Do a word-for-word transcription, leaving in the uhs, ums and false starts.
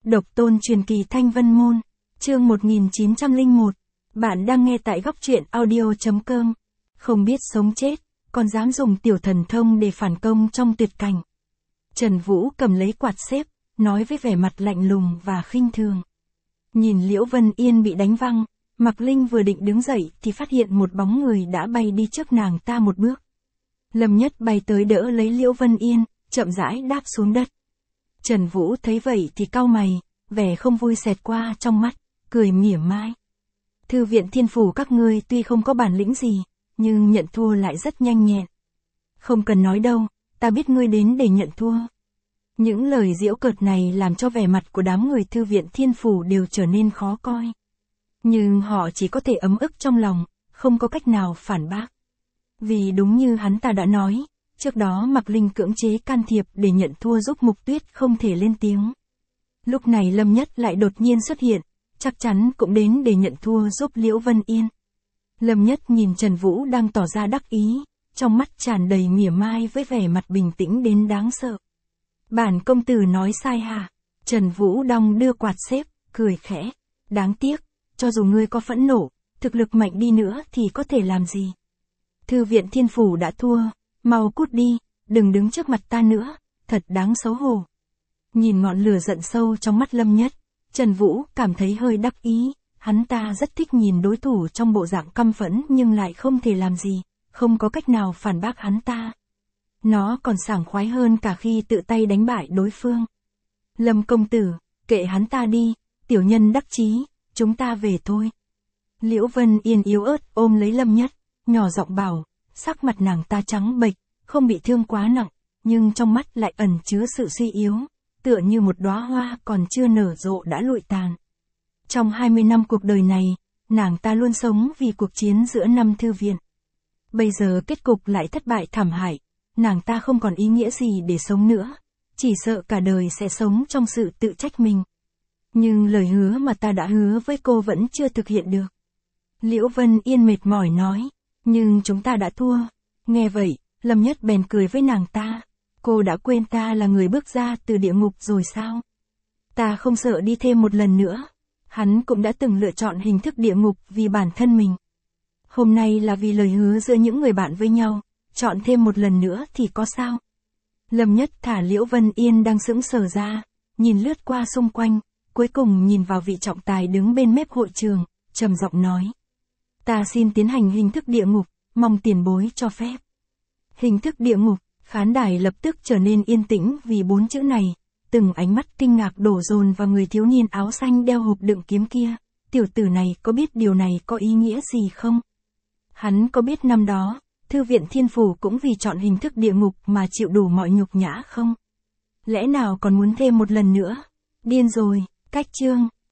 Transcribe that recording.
Độc tôn truyền kỳ Thanh Vân Môn, chương một nghìn chín trăm lẻ một. Bạn đang nghe tại góc truyện audio chấm com. Không biết sống chết, còn dám dùng tiểu thần thông để phản công trong tuyệt cảnh. Trần Vũ cầm lấy quạt xếp, nói với vẻ mặt lạnh lùng và khinh thường. Nhìn Liễu Vân Yên bị đánh văng, Mạc Linh vừa định đứng dậy thì phát hiện một bóng người đã bay đi trước nàng ta một bước. Lâm Nhất bay tới đỡ lấy Liễu Vân Yên, chậm rãi đáp xuống đất. Trần Vũ thấy vậy thì cau mày, vẻ không vui xẹt qua trong mắt, cười mỉa mai. Thư viện Thiên Phủ các ngươi tuy không có bản lĩnh gì, nhưng nhận thua lại rất nhanh nhẹn. Không cần nói đâu, ta biết ngươi đến để nhận thua. Những lời giễu cợt này làm cho vẻ mặt của đám người Thư viện Thiên Phủ đều trở nên khó coi. Nhưng họ chỉ có thể ấm ức trong lòng, không có cách nào phản bác. Vì đúng như hắn ta đã nói, trước đó Mạc Linh cưỡng chế can thiệp để nhận thua giúp Mục Tuyết không thể lên tiếng. Lúc này Lâm Nhất lại đột nhiên xuất hiện, chắc chắn cũng đến để nhận thua giúp Liễu Vân Yên. Lâm Nhất nhìn Trần Vũ đang tỏ ra đắc ý, trong mắt tràn đầy mỉa mai với vẻ mặt bình tĩnh đến đáng sợ. Bản công tử nói sai hả? Trần Vũ đong đưa quạt xếp, cười khẽ. Đáng tiếc, cho dù ngươi có phẫn nộ, thực lực mạnh đi nữa thì có thể làm gì? Thư viện Thiên Phủ đã thua, mau cút đi, đừng đứng trước mặt ta nữa, thật đáng xấu hổ. Nhìn ngọn lửa giận sâu trong mắt Lâm Nhất, Trần Vũ cảm thấy hơi đắc ý, hắn ta rất thích nhìn đối thủ trong bộ dạng căm phẫn nhưng lại không thể làm gì, không có cách nào phản bác hắn ta. Nó còn sảng khoái hơn cả khi tự tay đánh bại đối phương. Lâm công tử, kệ hắn ta đi, tiểu nhân đắc chí, chúng ta về thôi. Liễu Vân Yên yếu ớt ôm lấy Lâm Nhất, nhỏ giọng bảo, sắc mặt nàng ta trắng bệch, không bị thương quá nặng, nhưng trong mắt lại ẩn chứa sự suy yếu, tựa như một đóa hoa còn chưa nở rộ đã lụi tàn. Trong hai mươi năm cuộc đời này, nàng ta luôn sống vì cuộc chiến giữa năm thư viện. Bây giờ kết cục lại thất bại thảm hại, nàng ta không còn ý nghĩa gì để sống nữa, chỉ sợ cả đời sẽ sống trong sự tự trách mình. Nhưng lời hứa mà ta đã hứa với cô vẫn chưa thực hiện được. Liễu Vân Yên mệt mỏi nói, nhưng chúng ta đã thua. Nghe vậy, Lâm Nhất bèn cười với nàng ta. Cô đã quên ta là người bước ra từ địa ngục rồi sao? Ta không sợ đi thêm một lần nữa. Hắn cũng đã từng lựa chọn hình thức địa ngục vì bản thân mình. Hôm nay là vì lời hứa giữa những người bạn với nhau, chọn thêm một lần nữa thì có sao? Lâm Nhất thả Liễu Vân Yên đang sững sờ ra, nhìn lướt qua xung quanh, cuối cùng nhìn vào vị trọng tài đứng bên mép hội trường, trầm giọng nói. Ta xin tiến hành hình thức địa ngục, mong tiền bối cho phép. Hình thức địa ngục, khán đài lập tức trở nên yên tĩnh vì bốn chữ này, từng ánh mắt kinh ngạc đổ dồn vào người thiếu niên áo xanh đeo hộp đựng kiếm kia. Tiểu tử này có biết điều này có ý nghĩa gì không? Hắn có biết năm đó, Thư viện Thiên Phủ cũng vì chọn hình thức địa ngục mà chịu đủ mọi nhục nhã không? Lẽ nào còn muốn thêm một lần nữa? Điên rồi, cách chương.